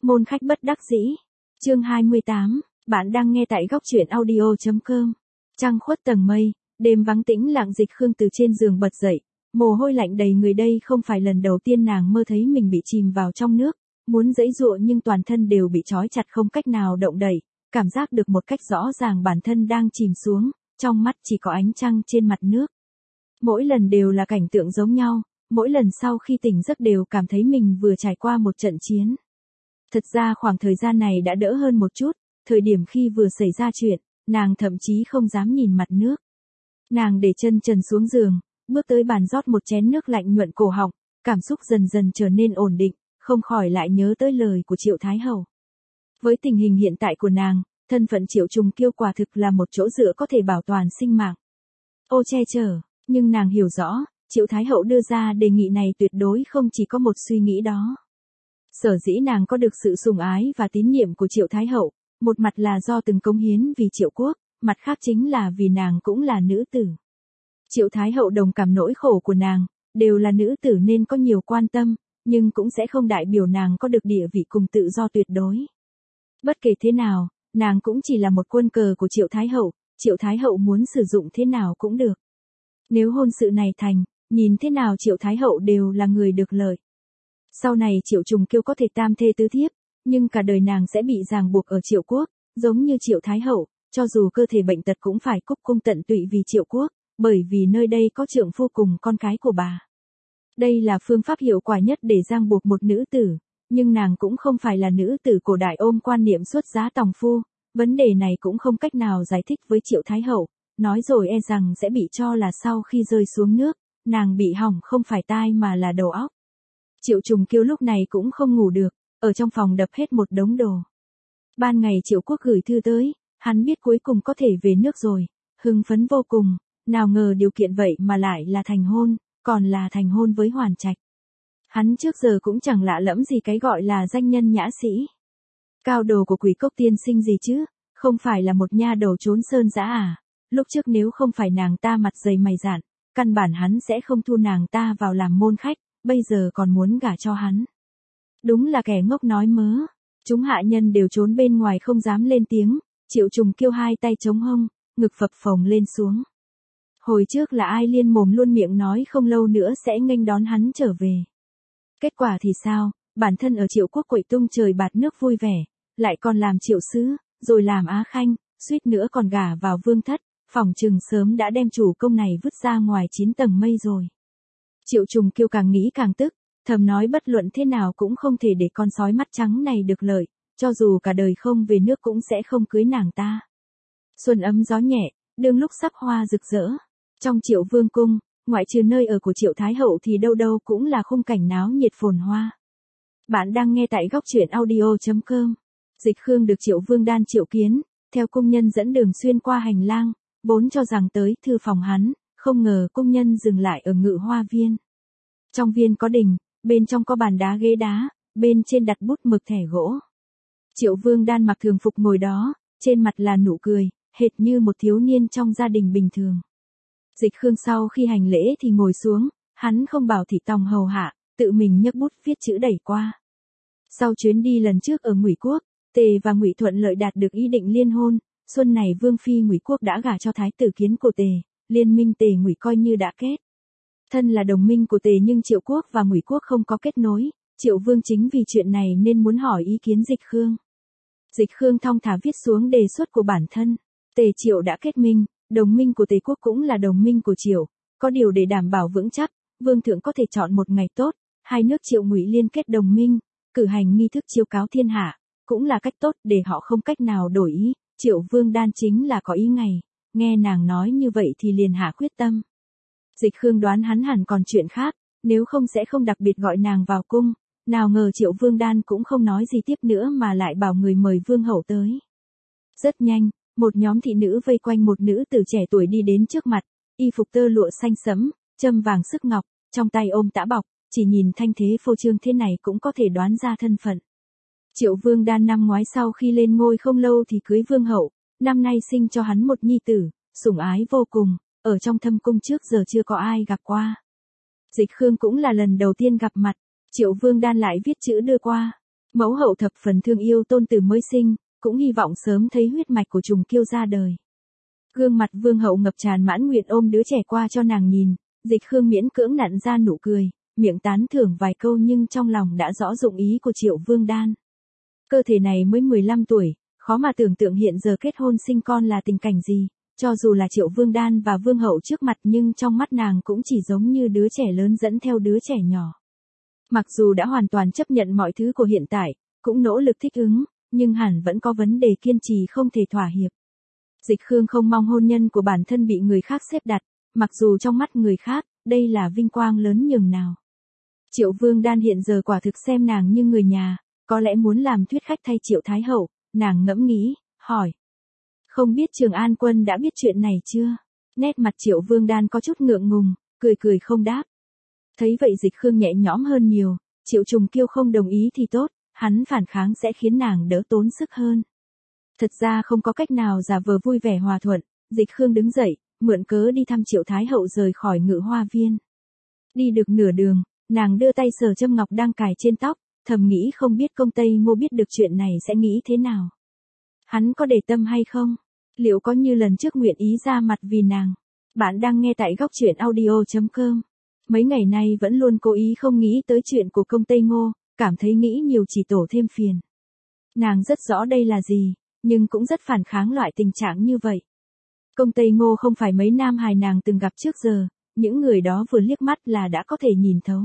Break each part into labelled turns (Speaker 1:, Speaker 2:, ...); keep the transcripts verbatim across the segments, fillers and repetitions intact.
Speaker 1: Môn khách bất đắc dĩ. Chương hai mươi tám, bạn đang nghe tại góc truyện audio chấm com. Trăng khuất tầng mây, đêm vắng tĩnh lặng. Dịch Khương từ trên giường bật dậy, mồ hôi lạnh đầy người. Đây không phải lần đầu tiên nàng mơ thấy mình bị chìm vào trong nước, muốn giãy giụa nhưng toàn thân đều bị trói chặt không cách nào động đậy, cảm giác được một cách rõ ràng bản thân đang chìm xuống, trong mắt chỉ có ánh trăng trên mặt nước. Mỗi lần đều là cảnh tượng giống nhau, mỗi lần sau khi tỉnh giấc đều cảm thấy mình vừa trải qua một trận chiến. Thật ra khoảng thời gian này đã đỡ hơn một chút, thời điểm khi vừa xảy ra chuyện, nàng thậm chí không dám nhìn mặt nước. Nàng để chân trần xuống giường, bước tới bàn rót một chén nước lạnh nhuận cổ họng, cảm xúc dần dần trở nên ổn định, không khỏi lại nhớ tới lời của Triệu Thái Hậu. Với tình hình hiện tại của nàng, thân phận Triệu Trùng Kiêu quả thực là một chỗ dựa có thể bảo toàn sinh mạng. Ô che chở, nhưng nàng hiểu rõ, Triệu Thái Hậu đưa ra đề nghị này tuyệt đối không chỉ có một suy nghĩ đó. Sở dĩ nàng có được sự sủng ái và tín nhiệm của Triệu Thái Hậu, một mặt là do từng cống hiến vì Triệu quốc, mặt khác chính là vì nàng cũng là nữ tử. Triệu Thái Hậu đồng cảm nỗi khổ của nàng, đều là nữ tử nên có nhiều quan tâm, nhưng cũng sẽ không đại biểu nàng có được địa vị cùng tự do tuyệt đối. Bất kể thế nào, nàng cũng chỉ là một quân cờ của Triệu Thái Hậu, Triệu Thái Hậu muốn sử dụng thế nào cũng được. Nếu hôn sự này thành, nhìn thế nào Triệu Thái Hậu đều là người được lợi. Sau này Triệu Trùng Kiêu có thể tam thê tứ thiếp, nhưng cả đời nàng sẽ bị ràng buộc ở Triệu quốc, giống như Triệu Thái Hậu, cho dù cơ thể bệnh tật cũng phải cúc cung tận tụy vì Triệu quốc, bởi vì nơi đây có trượng phu cùng con cái của bà. Đây là phương pháp hiệu quả nhất để ràng buộc một nữ tử, nhưng nàng cũng không phải là nữ tử cổ đại ôm quan niệm xuất giá tòng phu, vấn đề này cũng không cách nào giải thích với Triệu Thái Hậu, nói rồi e rằng sẽ bị cho là sau khi rơi xuống nước, nàng bị hỏng không phải tai mà là đầu óc. Triệu Trùng Kiêu lúc này cũng không ngủ được, ở trong phòng đập hết một đống đồ. Ban ngày Triệu quốc gửi thư tới, hắn biết cuối cùng có thể về nước rồi, hưng phấn vô cùng, nào ngờ điều kiện vậy mà lại là thành hôn, còn là thành hôn với Hoàn Trạch. Hắn trước giờ cũng chẳng lạ lẫm gì cái gọi là danh nhân nhã sĩ. Cao đồ của Quỷ Cốc tiên sinh gì chứ, không phải là một nha đầu trốn sơn dã à, lúc trước nếu không phải nàng ta mặt dày mày dạn, căn bản hắn sẽ không thu nàng ta vào làm môn khách, bây giờ còn muốn gả cho hắn. Đúng là kẻ ngốc nói mớ. Chúng hạ nhân đều trốn bên ngoài không dám lên tiếng, Triệu Trùng Kiêu hai tay chống hông, ngực phập phồng lên xuống. Hồi trước là ai liên mồm luôn miệng nói không lâu nữa sẽ nghênh đón hắn trở về. Kết quả thì sao, bản thân ở Triệu quốc quậy tung trời bạt nước vui vẻ, lại còn làm triệu sứ, rồi làm á khanh, suýt nữa còn gả vào vương thất, phỏng chừng sớm đã đem chủ công này vứt ra ngoài chín tầng mây rồi. Triệu Trùng Kiêu càng nghĩ càng tức, thầm nói bất luận thế nào cũng không thể để con sói mắt trắng này được lợi, cho dù cả đời không về nước cũng sẽ không cưới nàng ta. Xuân ấm gió nhẹ, đương lúc sắc hoa rực rỡ. Trong Triệu Vương cung, ngoại trừ nơi ở của Triệu Thái Hậu thì đâu đâu cũng là khung cảnh náo nhiệt phồn hoa. Bạn đang nghe tại góc truyện audio chấm com. Dịch Khương được Triệu Vương Đan triệu kiến, theo cung nhân dẫn đường xuyên qua hành lang, vốn cho rằng tới thư phòng hắn, không ngờ cung nhân dừng lại ở Ngự Hoa Viên. Trong viên có đình, bên trong có bàn đá ghế đá, bên trên đặt bút mực thẻ gỗ. Triệu Vương Đan mặc thường phục ngồi đó, trên mặt là nụ cười, hệt như một thiếu niên trong gia đình bình thường. Dịch Khương sau khi hành lễ thì ngồi xuống, hắn không bảo thị tòng hầu hạ, tự mình nhấc bút viết chữ đẩy qua. Sau chuyến đi lần trước ở Ngụy quốc, Tề và Ngụy thuận lợi đạt được ý định liên hôn, xuân này Vương phi Ngụy quốc đã gả cho thái tử Kiến của Tề, liên minh Tề Ngụy coi như đã kết. Thân là đồng minh của Tề nhưng Triệu quốc và Ngụy quốc không có kết nối, Triệu Vương chính vì chuyện này nên muốn hỏi ý kiến Dịch Khương. Dịch Khương thong thả viết xuống đề xuất của bản thân. Tề Triệu đã kết minh, đồng minh của Tề quốc cũng là đồng minh của Triệu, có điều để đảm bảo vững chắc, Vương thượng có thể chọn một ngày tốt, hai nước Triệu Ngụy liên kết đồng minh, cử hành nghi thức chiếu cáo thiên hạ, cũng là cách tốt để họ không cách nào đổi ý. Triệu Vương Đan chính là có ý ngày, nghe nàng nói như vậy thì liền hạ quyết tâm. Dịch Khương đoán hắn hẳn còn chuyện khác, nếu không sẽ không đặc biệt gọi nàng vào cung, nào ngờ Triệu Vương Đan cũng không nói gì tiếp nữa mà lại bảo người mời Vương hậu tới. Rất nhanh, một nhóm thị nữ vây quanh một nữ tử trẻ tuổi đi đến trước mặt, y phục tơ lụa xanh sẫm, châm vàng sức ngọc, trong tay ôm tã bọc, chỉ nhìn thanh thế phô trương thế này cũng có thể đoán ra thân phận. Triệu Vương Đan năm ngoái sau khi lên ngôi không lâu thì cưới Vương hậu, năm nay sinh cho hắn một nhi tử, sủng ái vô cùng, ở trong thâm cung trước giờ chưa có ai gặp qua. Dịch Khương cũng là lần đầu tiên gặp mặt, Triệu Vương Đan lại viết chữ đưa qua. Mẫu hậu thập phần thương yêu tôn tử mới sinh, cũng hy vọng sớm thấy huyết mạch của Trùng Kiêu ra đời. Gương mặt vương hậu ngập tràn mãn nguyện ôm đứa trẻ qua cho nàng nhìn, Dịch Khương miễn cưỡng nặn ra nụ cười, miệng tán thưởng vài câu nhưng trong lòng đã rõ dụng ý của Triệu Vương Đan. Cơ thể này mới mười lăm tuổi, khó mà tưởng tượng hiện giờ kết hôn sinh con là tình cảnh gì, cho dù là Triệu Vương Đan và vương hậu trước mặt nhưng trong mắt nàng cũng chỉ giống như đứa trẻ lớn dẫn theo đứa trẻ nhỏ. Mặc dù đã hoàn toàn chấp nhận mọi thứ của hiện tại, cũng nỗ lực thích ứng, nhưng hẳn vẫn có vấn đề kiên trì không thể thỏa hiệp. Dịch Khương không mong hôn nhân của bản thân bị người khác xếp đặt, mặc dù trong mắt người khác, đây là vinh quang lớn nhường nào. Triệu Vương Đan hiện giờ quả thực xem nàng như người nhà, có lẽ muốn làm thuyết khách thay Triệu Thái Hậu, nàng ngẫm nghĩ, hỏi. Không biết Trường An Quân đã biết chuyện này chưa? Nét mặt Triệu Vương Đan có chút ngượng ngùng, cười cười không đáp. Thấy vậy Dịch Khương nhẹ nhõm hơn nhiều, Triệu Trùng Kiêu không đồng ý thì tốt, hắn phản kháng sẽ khiến nàng đỡ tốn sức hơn. Thật ra không có cách nào giả vờ vui vẻ hòa thuận, Dịch Khương đứng dậy, mượn cớ đi thăm Triệu Thái Hậu rời khỏi Ngự Hoa Viên. Đi được nửa đường, nàng đưa tay sờ châm ngọc đang cài trên tóc, thầm nghĩ không biết công Tây Ngô biết được chuyện này sẽ nghĩ thế nào. Hắn có để tâm hay không? Liệu có như lần trước nguyện ý ra mặt vì nàng? Bạn đang nghe tại góc truyện audio chấm com. Mấy ngày nay vẫn luôn cố ý không nghĩ tới chuyện của công Tây Ngô, cảm thấy nghĩ nhiều chỉ tổ thêm phiền. Nàng rất rõ đây là gì, nhưng cũng rất phản kháng loại tình trạng như vậy. Công Tây Ngô không phải mấy nam hài nàng từng gặp trước giờ, những người đó vừa liếc mắt là đã có thể nhìn thấu.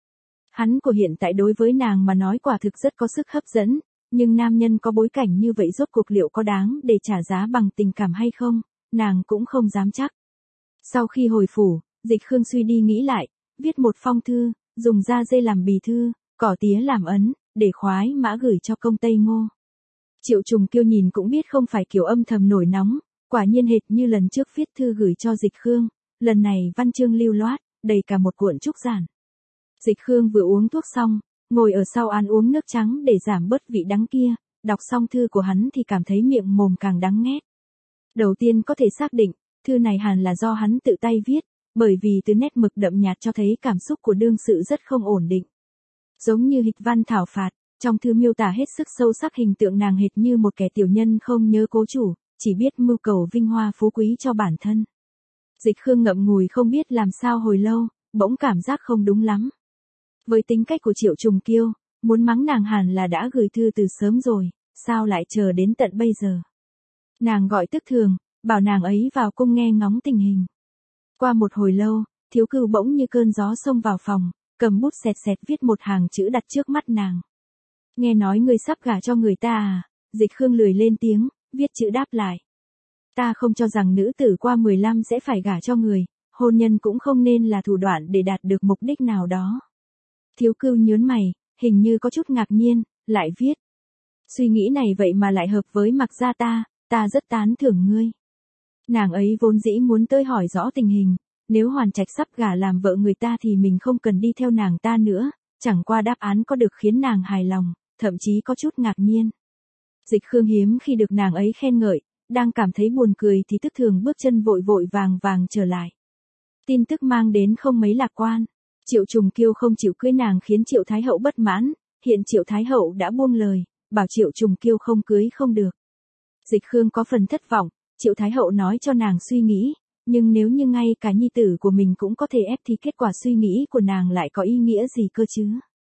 Speaker 1: Hắn của hiện tại đối với nàng mà nói quả thực rất có sức hấp dẫn, nhưng nam nhân có bối cảnh như vậy rốt cuộc liệu có đáng để trả giá bằng tình cảm hay không, nàng cũng không dám chắc. Sau khi hồi phủ, Dịch Khương suy đi nghĩ lại, viết một phong thư, dùng da dê làm bì thư, cỏ tía làm ấn, để khoái mã gửi cho công Tây Ngô. Triệu Trùng Kiêu nhìn cũng biết không phải kiểu âm thầm nổi nóng, quả nhiên hệt như lần trước viết thư gửi cho Dịch Khương, lần này văn chương lưu loát, đầy cả một cuộn trúc giản. Dịch Khương vừa uống thuốc xong, ngồi ở sau ăn uống nước trắng để giảm bớt vị đắng kia, đọc xong thư của hắn thì cảm thấy miệng mồm càng đắng nghét. Đầu tiên có thể xác định, thư này hẳn là do hắn tự tay viết, bởi vì từ nét mực đậm nhạt cho thấy cảm xúc của đương sự rất không ổn định. Giống như hịch văn thảo phạt, trong thư miêu tả hết sức sâu sắc hình tượng nàng hệt như một kẻ tiểu nhân không nhớ cố chủ, chỉ biết mưu cầu vinh hoa phú quý cho bản thân. Dịch Khương ngậm ngùi không biết làm sao hồi lâu, bỗng cảm giác không đúng lắm. Với tính cách của Triệu Trùng Kiêu, muốn mắng nàng hẳn là đã gửi thư từ sớm rồi, sao lại chờ đến tận bây giờ. Nàng gọi tức thường, bảo nàng ấy vào cung nghe ngóng tình hình. Qua một hồi lâu, Thiếu Cừu bỗng như cơn gió xông vào phòng, cầm bút xẹt xẹt viết một hàng chữ đặt trước mắt nàng. Nghe nói ngươi sắp gả cho người ta à? Dịch Khương lười lên tiếng, viết chữ đáp lại. Ta không cho rằng nữ tử qua mười lăm sẽ phải gả cho người, hôn nhân cũng không nên là thủ đoạn để đạt được mục đích nào đó. Thiếu Cừu nhớn mày, hình như có chút ngạc nhiên, lại viết. Suy nghĩ này vậy mà lại hợp với Mặc gia ta, ta rất tán thưởng ngươi. Nàng ấy vốn dĩ muốn tới hỏi rõ tình hình, nếu Hoàn Trạch sắp gả làm vợ người ta thì mình không cần đi theo nàng ta nữa, chẳng qua đáp án có được khiến nàng hài lòng, thậm chí có chút ngạc nhiên. Dịch Khương hiếm khi được nàng ấy khen ngợi, đang cảm thấy buồn cười thì tức thường bước chân vội vội vàng vàng trở lại. Tin tức mang đến không mấy lạc quan. Triệu Trùng Kiêu không chịu cưới nàng khiến Triệu Thái Hậu bất mãn, hiện Triệu Thái Hậu đã buông lời, bảo Triệu Trùng Kiêu không cưới không được. Dịch Khương có phần thất vọng, Triệu Thái Hậu nói cho nàng suy nghĩ, nhưng nếu như ngay cả nhi tử của mình cũng có thể ép thì kết quả suy nghĩ của nàng lại có ý nghĩa gì cơ chứ.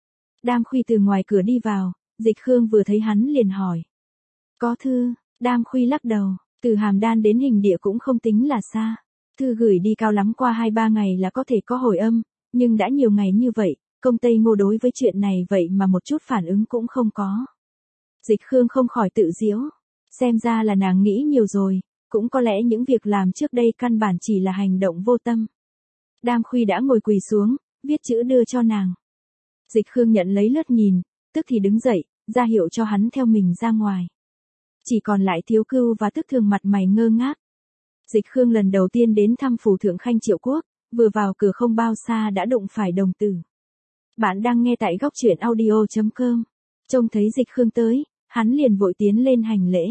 Speaker 1: Đam Khuy từ ngoài cửa đi vào, Dịch Khương vừa thấy hắn liền hỏi. Có thư, Đam Khuy lắc đầu, từ Hàm Đan đến Hình Địa cũng không tính là xa. Thư gửi đi cao lắm qua hai ba ngày là có thể có hồi âm, nhưng đã nhiều ngày như vậy, công Tây Ngô đối với chuyện này vậy mà một chút phản ứng cũng không có. Dịch Khương không khỏi tự giễu, xem ra là nàng nghĩ nhiều rồi, cũng có lẽ những việc làm trước đây căn bản chỉ là hành động vô tâm. Đam Khuy đã ngồi quỳ xuống, viết chữ đưa cho nàng. Dịch Khương nhận lấy lướt nhìn, tức thì đứng dậy, ra hiệu cho hắn theo mình ra ngoài. Chỉ còn lại Thiếu Cừu và Tức Thường mặt mày ngơ ngác. Dịch Khương lần đầu tiên đến thăm phủ thượng khanh Triệu Quốc, vừa vào cửa không bao xa đã đụng phải đồng tử. Bạn đang nghe tại góc truyện audio chấm com. Trông thấy Dịch Khương tới, hắn liền vội tiến lên hành lễ.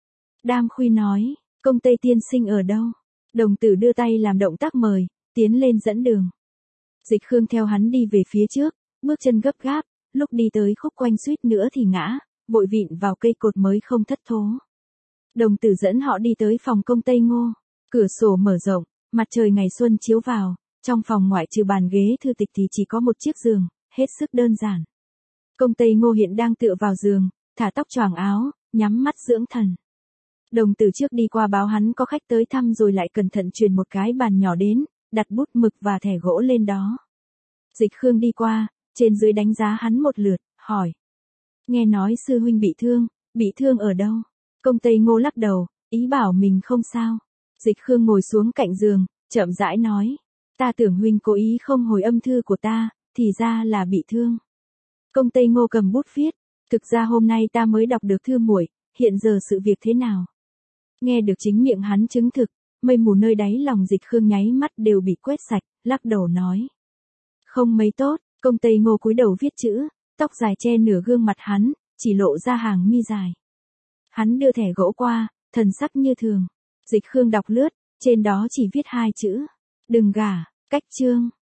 Speaker 1: Đam Khuy nói, công Tây tiên sinh ở đâu? Đồng tử đưa tay làm động tác mời, tiến lên dẫn đường. Dịch Khương theo hắn đi về phía trước, bước chân gấp gáp, lúc đi tới khúc quanh suýt nữa thì ngã, vội vịn vào cây cột mới không thất thố. Đồng tử dẫn họ đi tới phòng công Tây Ngô, cửa sổ mở rộng, mặt trời ngày xuân chiếu vào, trong phòng ngoại trừ bàn ghế thư tịch thì chỉ có một chiếc giường, hết sức đơn giản. Công Tây Ngô hiện đang tựa vào giường, thả tóc choàng áo, nhắm mắt dưỡng thần. Đồng tử trước đi qua báo hắn có khách tới thăm rồi lại cẩn thận truyền một cái bàn nhỏ đến, đặt bút mực và thẻ gỗ lên đó. Dịch Khương đi qua, trên dưới đánh giá hắn một lượt, hỏi. Nghe nói sư huynh bị thương, bị thương ở đâu? Công Tây Ngô lắc đầu, ý bảo mình không sao. Dịch Khương ngồi xuống cạnh giường, chậm rãi nói. Ta tưởng huynh cố ý không hồi âm thư của ta, thì ra là bị thương. Công Tây Ngô cầm bút viết. Thực ra hôm nay ta mới đọc được thư muội, hiện giờ sự việc thế nào? Nghe được chính miệng hắn chứng thực, mây mù nơi đáy lòng Dịch Khương nháy mắt đều bị quét sạch, lắc đầu nói. Không mấy tốt, Công Tây Ngô cúi đầu viết chữ, tóc dài che nửa gương mặt hắn, chỉ lộ ra hàng mi dài. Hắn đưa thẻ gỗ qua, thần sắc như thường. Dịch Khương đọc lướt, trên đó chỉ viết hai chữ. Đừng gả, cách chương.